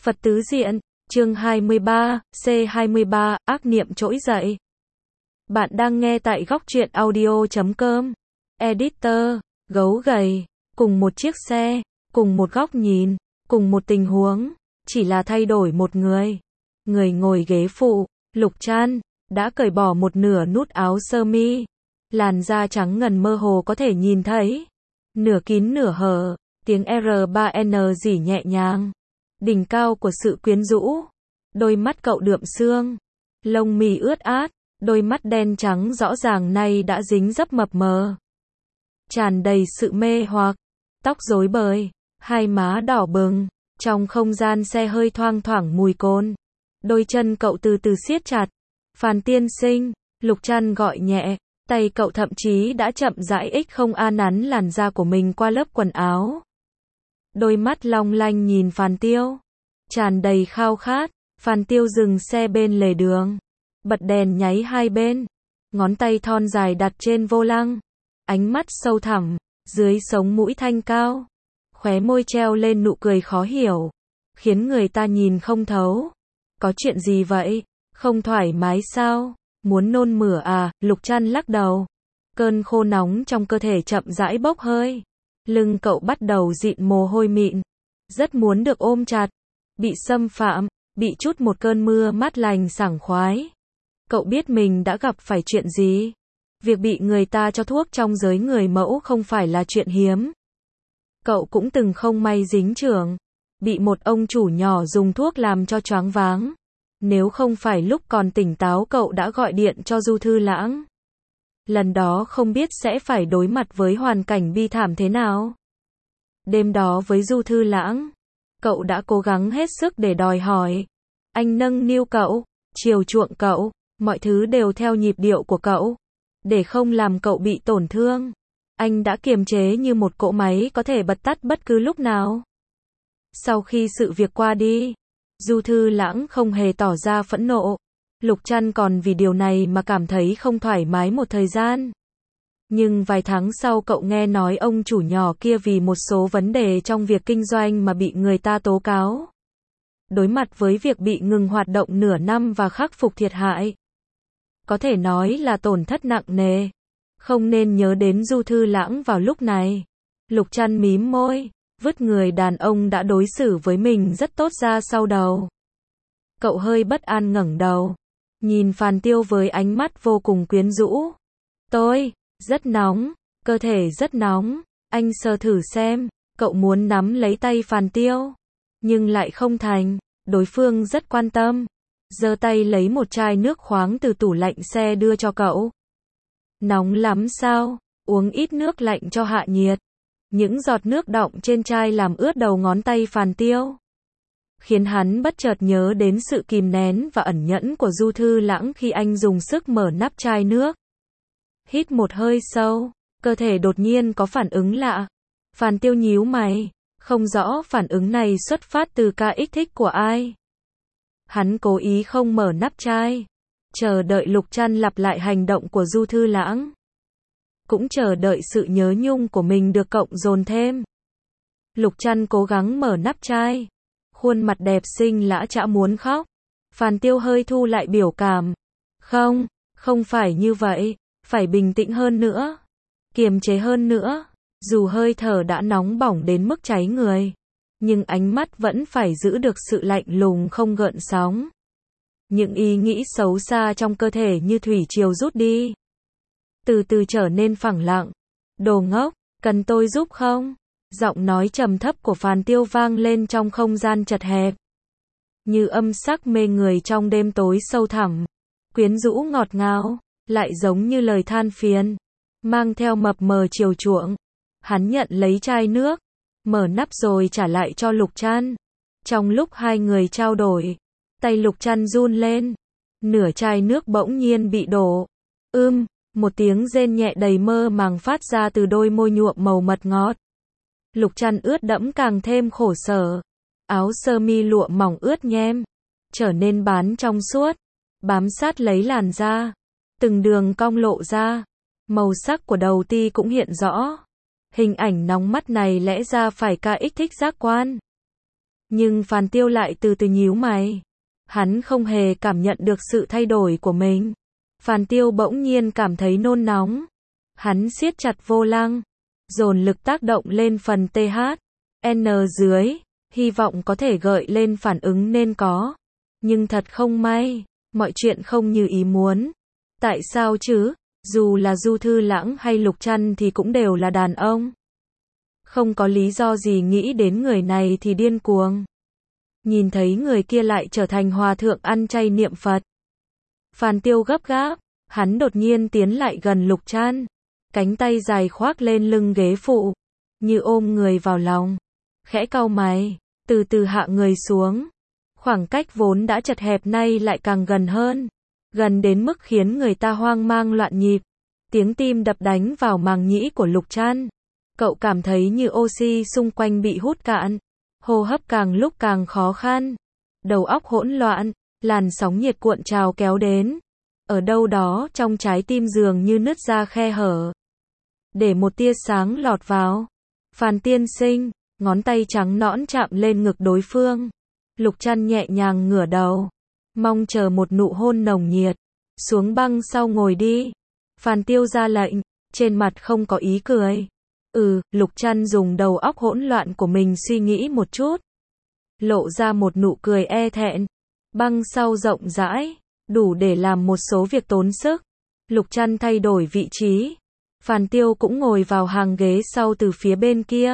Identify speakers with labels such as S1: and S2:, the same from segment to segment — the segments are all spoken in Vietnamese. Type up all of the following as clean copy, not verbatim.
S1: Phật tứ diện, chương 23, C23, ác niệm trỗi dậy. Bạn đang nghe tại góc truyện audio.com. Editor, gấu gầy, cùng một chiếc xe, cùng một góc nhìn, cùng một tình huống, chỉ là thay đổi một người. Người ngồi ghế phụ, Lục Trăn, đã cởi bỏ một nửa nút áo sơ mi. Làn da trắng ngần mơ hồ có thể nhìn thấy. Nửa kín nửa hở, tiếng R3N rỉ nhẹ nhàng. Đỉnh cao của sự quyến rũ. Đôi mắt cậu đượm sương. Lông mì ướt át, đôi mắt đen trắng rõ ràng nay đã dính dấp mập mờ. Tràn đầy sự mê hoặc. Tóc rối bời, hai má đỏ bừng. Trong không gian xe hơi thoang thoảng mùi cồn. Đôi chân cậu từ từ siết chặt. Phan tiên sinh, Lục Trăn gọi nhẹ. Tay cậu thậm chí đã chậm rãi không nắn làn da của mình qua lớp quần áo. Đôi mắt long lanh nhìn Phan Tiêu. Tràn đầy khao khát. Phan Tiêu dừng xe bên lề đường. Bật đèn nháy hai bên. Ngón tay thon dài đặt trên vô lăng. Ánh mắt sâu thẳm. Dưới sống mũi thanh cao. Khóe môi treo lên nụ cười khó hiểu. Khiến người ta nhìn không thấu. Có chuyện gì vậy? Không thoải mái sao? Muốn nôn mửa à? Lục Trăn lắc đầu. Cơn khô nóng trong cơ thể chậm rãi bốc hơi. Lưng cậu bắt đầu dịn mồ hôi mịn. Rất muốn được ôm chặt. Bị xâm phạm, bị chút một cơn mưa mát lành sảng khoái. Cậu biết mình đã gặp phải chuyện gì? Việc bị người ta cho thuốc trong giới người mẫu không phải là chuyện hiếm. Cậu cũng từng không may dính chưởng. Bị một ông chủ nhỏ dùng thuốc làm cho choáng váng. Nếu không phải lúc còn tỉnh táo cậu đã gọi điện cho Du Thư Lãng. Lần đó không biết sẽ phải đối mặt với hoàn cảnh bi thảm thế nào. Đêm đó với Du Thư Lãng, cậu đã cố gắng hết sức để đòi hỏi. Anh nâng niu cậu, chiều chuộng cậu, mọi thứ đều theo nhịp điệu của cậu. Để không làm cậu bị tổn thương. Anh đã kiềm chế như một cỗ máy có thể bật tắt bất cứ lúc nào. Sau khi sự việc qua đi, Du Thư Lãng không hề tỏ ra phẫn nộ. Lục Trăn còn vì điều này mà cảm thấy không thoải mái một thời gian. Nhưng vài tháng sau cậu nghe nói ông chủ nhỏ kia vì một số vấn đề trong việc kinh doanh mà bị người ta tố cáo. Đối mặt với việc bị ngừng hoạt động nửa năm và khắc phục thiệt hại. Có thể nói là tổn thất nặng nề. Không nên nhớ đến Du Thư Lãng vào lúc này. Lục Trăn mím môi, vứt người đàn ông đã đối xử với mình rất tốt ra sau đầu. Cậu hơi bất an ngẩng đầu. Nhìn Phan Tiêu với ánh mắt vô cùng quyến rũ. Tôi, rất nóng, cơ thể rất nóng, anh sờ thử xem. Cậu muốn nắm lấy tay Phan Tiêu. Nhưng lại không thành, đối phương rất quan tâm. Giơ tay lấy một chai nước khoáng từ tủ lạnh xe đưa cho cậu. Nóng lắm sao? Uống ít nước lạnh cho hạ nhiệt. Những giọt nước đọng trên chai làm ướt đầu ngón tay Phan Tiêu. Khiến hắn bất chợt nhớ đến sự kìm nén và ẩn nhẫn của Du Thư Lãng khi anh dùng sức mở nắp chai nước. Hít một hơi sâu, cơ thể đột nhiên có phản ứng lạ. Phan Tiêu nhíu mày, không rõ phản ứng này xuất phát từ ca kích thích của ai. Hắn cố ý không mở nắp chai, chờ đợi Lục Trăn lặp lại hành động của Du Thư Lãng. Cũng chờ đợi sự nhớ nhung của mình được cộng dồn thêm. Lục Trăn cố gắng mở nắp chai. Khuôn mặt đẹp xinh lã chã muốn khóc. Phan Tiêu hơi thu lại biểu cảm. Không, không phải như vậy. Phải bình tĩnh hơn nữa. Kiềm chế hơn nữa. Dù hơi thở đã nóng bỏng đến mức cháy người. Nhưng ánh mắt vẫn phải giữ được sự lạnh lùng không gợn sóng. Những ý nghĩ xấu xa trong cơ thể như thủy triều rút đi. Từ từ trở nên phẳng lặng. Đồ ngốc, cần tôi giúp không? Giọng nói trầm thấp của Phan Tiêu vang lên trong không gian chật hẹp. Như âm sắc mê người trong đêm tối sâu thẳm. Quyến rũ ngọt ngào, lại giống như lời than phiền. Mang theo mập mờ chiều chuộng. Hắn nhận lấy chai nước. Mở nắp rồi trả lại cho Lục Trăn. Trong lúc hai người trao đổi. Tay Lục Trăn run lên. Nửa chai nước bỗng nhiên bị đổ. Một tiếng rên nhẹ đầy mơ màng phát ra từ đôi môi nhuộm màu mật ngọt. Lục Trăn ướt đẫm càng thêm khổ sở. Áo sơ mi lụa mỏng ướt nhem. Trở nên bán trong suốt. Bám sát lấy làn da. Từng đường cong lộ ra. Màu sắc của đầu ti cũng hiện rõ. Hình ảnh nóng mắt này lẽ ra phải kích thích giác quan. Nhưng Phàn Tiêu lại từ từ nhíu mày. Hắn không hề cảm nhận được sự thay đổi của mình. Phàn Tiêu bỗng nhiên cảm thấy nôn nóng. Hắn siết chặt vô lăng, dồn lực tác động lên phần TH, N dưới, hy vọng có thể gợi lên phản ứng nên có. Nhưng thật không may, mọi chuyện không như ý muốn. Tại sao chứ? Dù là Du Thư Lãng hay Lục Trăn thì cũng đều là đàn ông. Không có lý do gì nghĩ đến người này thì điên cuồng. Nhìn thấy người kia lại trở thành hòa thượng ăn chay niệm Phật. Phàn Tiêu gấp gáp, hắn đột nhiên tiến lại gần Lục Trăn, cánh tay dài khoác lên lưng ghế phụ, như ôm người vào lòng, khẽ cau mày, từ từ hạ người xuống. Khoảng cách vốn đã chật hẹp nay lại càng gần hơn, gần đến mức khiến người ta hoang mang loạn nhịp. Tiếng tim đập đánh vào màng nhĩ của Lục Trăn. Cậu cảm thấy như oxy xung quanh bị hút cạn, hô hấp càng lúc càng khó khăn, đầu óc hỗn loạn, làn sóng nhiệt cuộn trào kéo đến. Ở đâu đó trong trái tim dường như nứt ra khe hở, để một tia sáng lọt vào. Phàn tiên sinh, ngón tay trắng nõn chạm lên ngực đối phương. Lục Trăn nhẹ nhàng ngửa đầu, mong chờ một nụ hôn nồng nhiệt. Xuống băng sau ngồi đi. Phàn Tiêu ra lệnh, trên mặt không có ý cười. Lục Trăn dùng đầu óc hỗn loạn của mình suy nghĩ một chút, lộ ra một nụ cười e thẹn. Băng sau rộng rãi, đủ để làm một số việc tốn sức. Lục Trăn thay đổi vị trí. Phàn Tiêu cũng ngồi vào hàng ghế sau từ phía bên kia.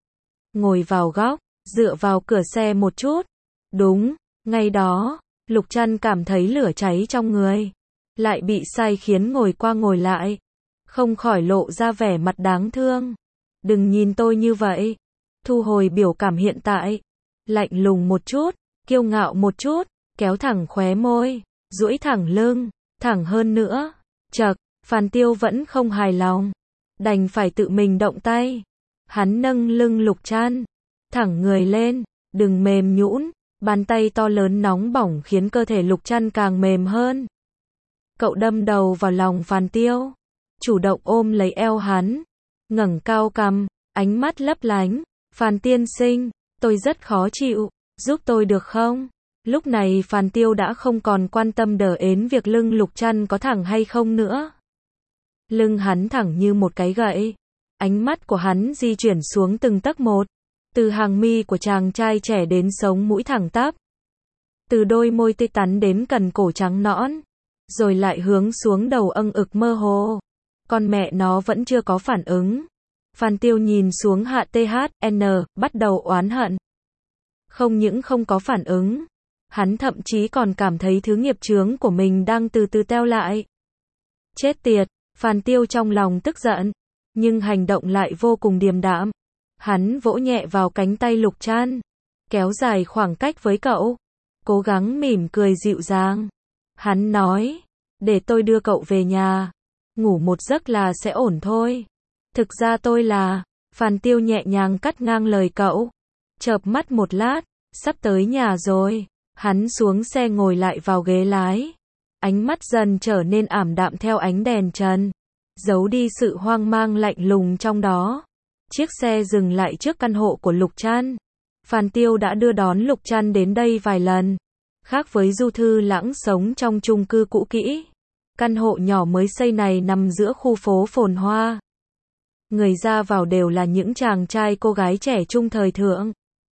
S1: Ngồi vào góc, dựa vào cửa xe một chút. Đúng, ngay đó, Lục Trăn cảm thấy lửa cháy trong người. Lại bị say khiến ngồi qua ngồi lại. Không khỏi lộ ra vẻ mặt đáng thương. Đừng nhìn tôi như vậy. Thu hồi biểu cảm hiện tại. Lạnh lùng một chút, kiêu ngạo một chút, kéo thẳng khóe môi, duỗi thẳng lưng, thẳng hơn nữa. Chậc, Phàn Tiêu vẫn không hài lòng. Đành phải tự mình động tay. Hắn nâng lưng Lục Trăn, thẳng người lên, đừng mềm nhũn. Bàn tay to lớn nóng bỏng khiến cơ thể Lục Trăn càng mềm hơn. Cậu đâm đầu vào lòng Phàn Tiêu, chủ động ôm lấy eo hắn, ngẩng cao cằm, ánh mắt lấp lánh. Phàn tiên sinh, tôi rất khó chịu, giúp tôi được không? Lúc này Phàn Tiêu đã không còn quan tâm đờ ến việc lưng Lục Trăn có thẳng hay không nữa. Lưng hắn thẳng như một cái gậy. Ánh mắt của hắn di chuyển xuống từng tấc một, từ hàng mi của chàng trai trẻ đến sống mũi thẳng tắp, từ đôi môi tươi tắn đến cần cổ trắng nõn, rồi lại hướng xuống đầu âng ực mơ hồ. Con mẹ nó vẫn chưa có phản ứng. Phàn Tiêu nhìn xuống hạ THN, bắt đầu oán hận. Không những không có phản ứng, hắn thậm chí còn cảm thấy thứ nghiệp chướng của mình đang từ từ teo lại. Chết tiệt, Phàn Tiêu trong lòng tức giận, nhưng hành động lại vô cùng điềm đạm. Hắn vỗ nhẹ vào cánh tay Lục Trăn, kéo dài khoảng cách với cậu, cố gắng mỉm cười dịu dàng. Hắn nói, để tôi đưa cậu về nhà, ngủ một giấc là sẽ ổn thôi. Thực ra tôi là, Phàn Tiêu nhẹ nhàng cắt ngang lời cậu, chợp mắt một lát, sắp tới nhà rồi. Hắn xuống xe ngồi lại vào ghế lái, ánh mắt dần trở nên ảm đạm theo ánh đèn trần, giấu đi sự hoang mang lạnh lùng trong đó. Chiếc xe dừng lại trước căn hộ của Lục Trăn. Phàn Tiêu đã đưa đón Lục Trăn đến đây vài lần. Khác với Du Thư Lãng sống trong chung cư cũ kỹ, căn hộ nhỏ mới xây này nằm giữa khu phố phồn hoa. Người ra vào đều là những chàng trai cô gái trẻ trung thời thượng.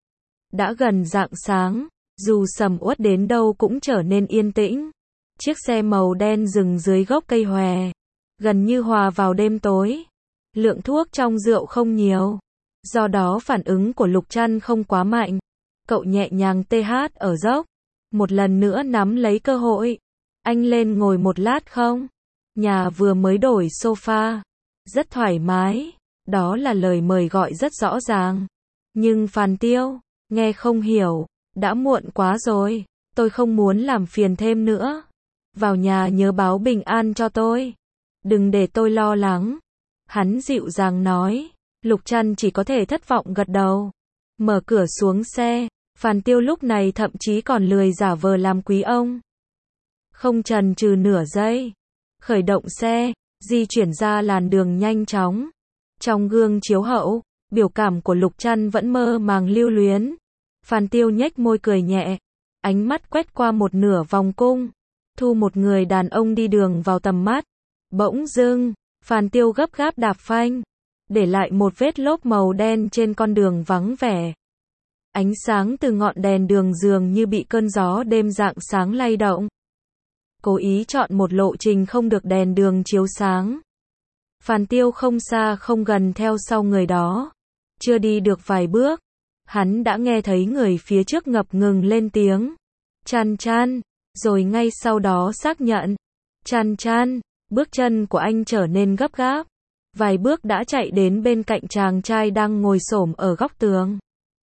S1: Đã gần rạng sáng, dù sầm uất đến đâu cũng trở nên yên tĩnh. Chiếc xe màu đen dừng dưới gốc cây hòe, gần như hòa vào đêm tối. Lượng thuốc trong rượu không nhiều, do đó phản ứng của Lục Trăn không quá mạnh. Cậu nhẹ nhàng TH ở dốc, một lần nữa nắm lấy cơ hội. Anh lên ngồi một lát không? Nhà vừa mới đổi sofa, rất thoải mái. Đó là lời mời gọi rất rõ ràng. Nhưng Phàn Tiêu nghe không hiểu. Đã muộn quá rồi, tôi không muốn làm phiền thêm nữa. Vào nhà nhớ báo bình an cho tôi, đừng để tôi lo lắng. Hắn dịu dàng nói. Lục Trăn chỉ có thể thất vọng gật đầu, mở cửa xuống xe. Phàn Tiêu lúc này thậm chí còn lười giả vờ làm quý ông. Không chần chừ nửa giây, khởi động xe, di chuyển ra làn đường nhanh chóng. Trong gương chiếu hậu, biểu cảm của Lục Trăn vẫn mơ màng lưu luyến. Phan Tiêu nhếch môi cười nhẹ, ánh mắt quét qua một nửa vòng cung, thu một người đàn ông đi đường vào tầm mắt. Bỗng dưng, Phan Tiêu gấp gáp đạp phanh, để lại một vết lốp màu đen trên con đường vắng vẻ. Ánh sáng từ ngọn đèn đường dường như bị cơn gió đêm rạng sáng lay động. Cố ý chọn một lộ trình không được đèn đường chiếu sáng. Phan Tiêu không xa không gần theo sau người đó. Chưa đi được vài bước, hắn đã nghe thấy người phía trước ngập ngừng lên tiếng. Chan Chan, rồi ngay sau đó xác nhận. Chan Chan, bước chân của anh trở nên gấp gáp. Vài bước đã chạy đến bên cạnh chàng trai đang ngồi xổm ở góc tường.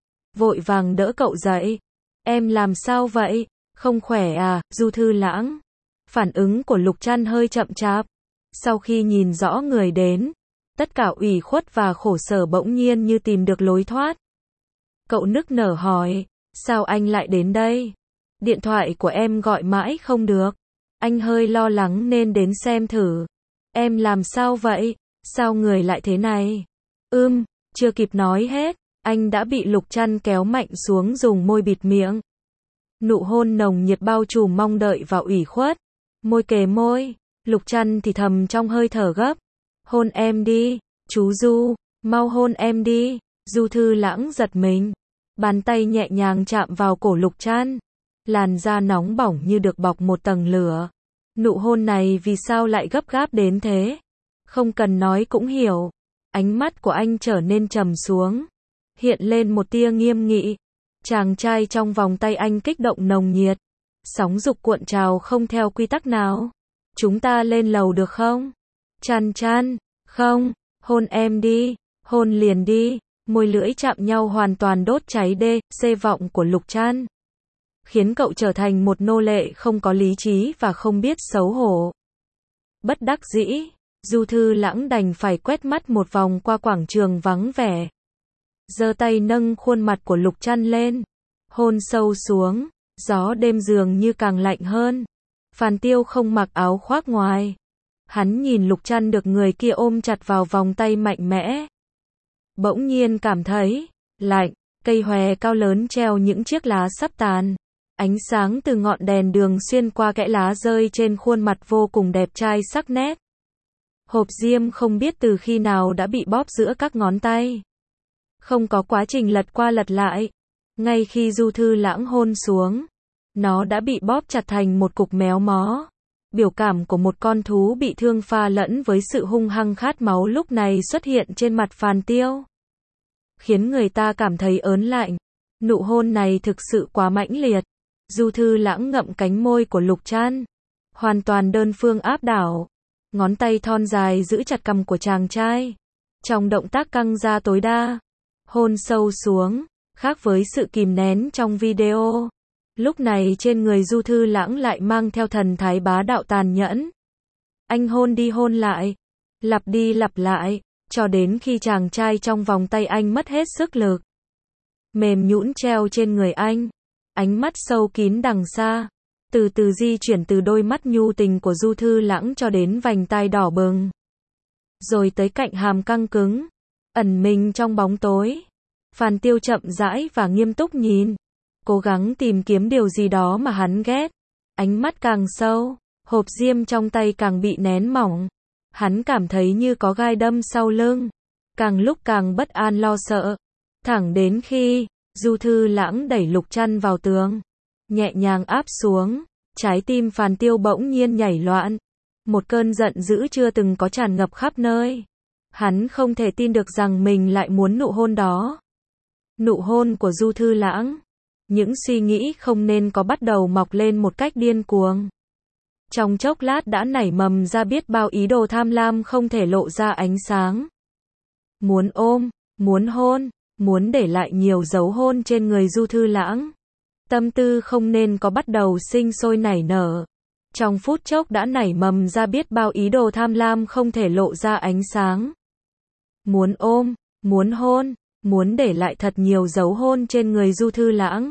S1: Vội vàng đỡ cậu dậy. Em làm sao vậy? Không khỏe à, Du Thư Lãng? Phản ứng của Lục Trăn hơi chậm chạp. Sau khi nhìn rõ người đến, tất cả ủy khuất và khổ sở bỗng nhiên như tìm được lối thoát. Cậu nức nở hỏi, sao anh lại đến đây? Điện thoại của em gọi mãi không được. Anh hơi lo lắng nên đến xem thử. Em làm sao vậy? Sao người lại thế này? Chưa kịp nói hết, anh đã bị Lục Trăn kéo mạnh xuống dùng môi bịt miệng. Nụ hôn nồng nhiệt bao trùm mong đợi và ủy khuất. Môi kề môi, Lục Trăn thì thầm trong hơi thở gấp. Hôn em đi, chú Du, mau hôn em đi. Du Thư Lãng giật mình. Bàn tay nhẹ nhàng chạm vào cổ Lục Trăn. Làn da nóng bỏng như được bọc một tầng lửa. Nụ hôn này vì sao lại gấp gáp đến thế? Không cần nói cũng hiểu. Ánh mắt của anh trở nên trầm xuống. Hiện lên một tia nghiêm nghị. Chàng trai trong vòng tay anh kích động nồng nhiệt. Sóng dục cuộn trào không theo quy tắc nào. Chúng ta lên lầu được không? Chan Chan, không, hôn em đi, hôn liền đi. Môi lưỡi chạm nhau hoàn toàn đốt cháy xê vọng của Lục Trăn. Khiến cậu trở thành một nô lệ không có lý trí và không biết xấu hổ. Bất đắc dĩ, Du Thư Lãng đành phải quét mắt một vòng qua quảng trường vắng vẻ. Giơ tay nâng khuôn mặt của Lục Trăn lên. Hôn sâu xuống, gió đêm dường như càng lạnh hơn. Phan Tiêu không mặc áo khoác ngoài. Hắn nhìn Lục Trăn được người kia ôm chặt vào vòng tay mạnh mẽ. Bỗng nhiên cảm thấy lạnh, cây hòe cao lớn treo những chiếc lá sắp tàn. Ánh sáng từ ngọn đèn đường xuyên qua kẽ lá rơi trên khuôn mặt vô cùng đẹp trai sắc nét. Hộp diêm không biết từ khi nào đã bị bóp giữa các ngón tay. Không có quá trình lật qua lật lại. Ngay khi Du Thư Lãng hôn xuống, nó đã bị bóp chặt thành một cục méo mó. Biểu cảm của một con thú bị thương pha lẫn với sự hung hăng khát máu lúc này xuất hiện trên mặt Phan Tiêu. Khiến người ta cảm thấy ớn lạnh. Nụ hôn này thực sự quá mãnh liệt. Du Thư Lãng ngậm cánh môi của Lục Trăn. Hoàn toàn đơn phương áp đảo. Ngón tay thon dài giữ chặt cằm của chàng trai. Trong động tác căng ra tối đa. Hôn sâu xuống, khác với sự kìm nén trong video. Lúc này trên người Du Thư Lãng lại mang theo thần thái bá đạo tàn nhẫn. Anh hôn đi hôn lại, lặp đi lặp lại, cho đến khi chàng trai trong vòng tay anh mất hết sức lực. Mềm nhũn treo trên người anh, ánh mắt sâu kín đằng xa, từ từ di chuyển từ đôi mắt nhu tình của Du Thư Lãng cho đến vành tai đỏ bừng. Rồi tới cạnh hàm căng cứng, ẩn mình trong bóng tối. Phan Tiêu chậm rãi và nghiêm túc nhìn, cố gắng tìm kiếm điều gì đó mà hắn ghét. Ánh mắt càng sâu, hộp diêm trong tay càng bị nén mỏng. Hắn cảm thấy như có gai đâm sau lưng. Càng lúc càng bất an lo sợ. Thẳng đến khi Du Thư Lãng đẩy Lục Trăn vào tường, nhẹ nhàng áp xuống, trái tim Phan Tiêu bỗng nhiên nhảy loạn. Một cơn giận dữ chưa từng có tràn ngập khắp nơi. Hắn không thể tin được rằng mình lại muốn nụ hôn đó. Nụ hôn của Du Thư Lãng. Những suy nghĩ không nên có bắt đầu mọc lên một cách điên cuồng. Trong chốc lát đã nảy mầm ra biết bao ý đồ tham lam không thể lộ ra ánh sáng. Muốn ôm, muốn hôn, muốn để lại nhiều dấu hôn trên người Du Thư Lãng. Tâm tư không nên có bắt đầu sinh sôi nảy nở. Trong phút chốc đã nảy mầm ra biết bao ý đồ tham lam không thể lộ ra ánh sáng. Muốn ôm, muốn hôn, muốn để lại thật nhiều dấu hôn trên người Du Thư Lãng.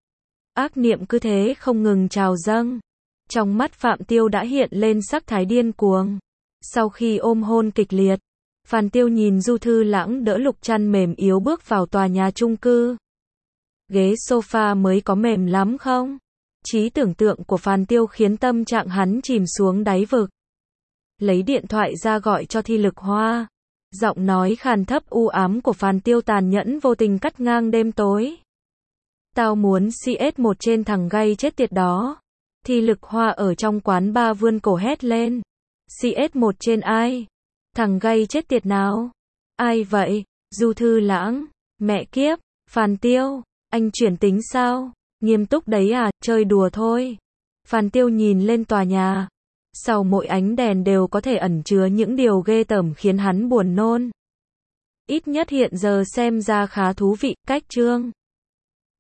S1: Ác niệm cứ thế không ngừng trào dâng. Trong mắt Phạm Tiêu đã hiện lên sắc thái điên cuồng. Sau khi ôm hôn kịch liệt, Phan Tiêu nhìn Du Thư Lãng đỡ Lục Trăn mềm yếu bước vào tòa nhà chung cư. ghế sofa mới có mềm lắm không? Trí tưởng tượng của Phan Tiêu khiến tâm trạng hắn chìm xuống đáy vực. Lấy điện thoại ra gọi cho Thi Lực Hoa. Giọng nói khàn thấp u ám của Phan Tiêu tàn nhẫn vô tình cắt ngang đêm tối. Tao muốn CS1 trên thằng gay chết tiệt đó. Thi Lực Hoa ở trong quán bar vươn cổ hét lên. CS1 trên ai? Thằng gay chết tiệt nào? Ai vậy? Du Thư Lãng. Mẹ kiếp, Phan Tiêu, anh chuyển tính sao? Nghiêm túc đấy à, chơi đùa thôi. Phan Tiêu nhìn lên tòa nhà. Sau mỗi ánh đèn đều có thể ẩn chứa những điều ghê tởm khiến hắn buồn nôn. Ít nhất hiện giờ xem ra khá thú vị, cách chương.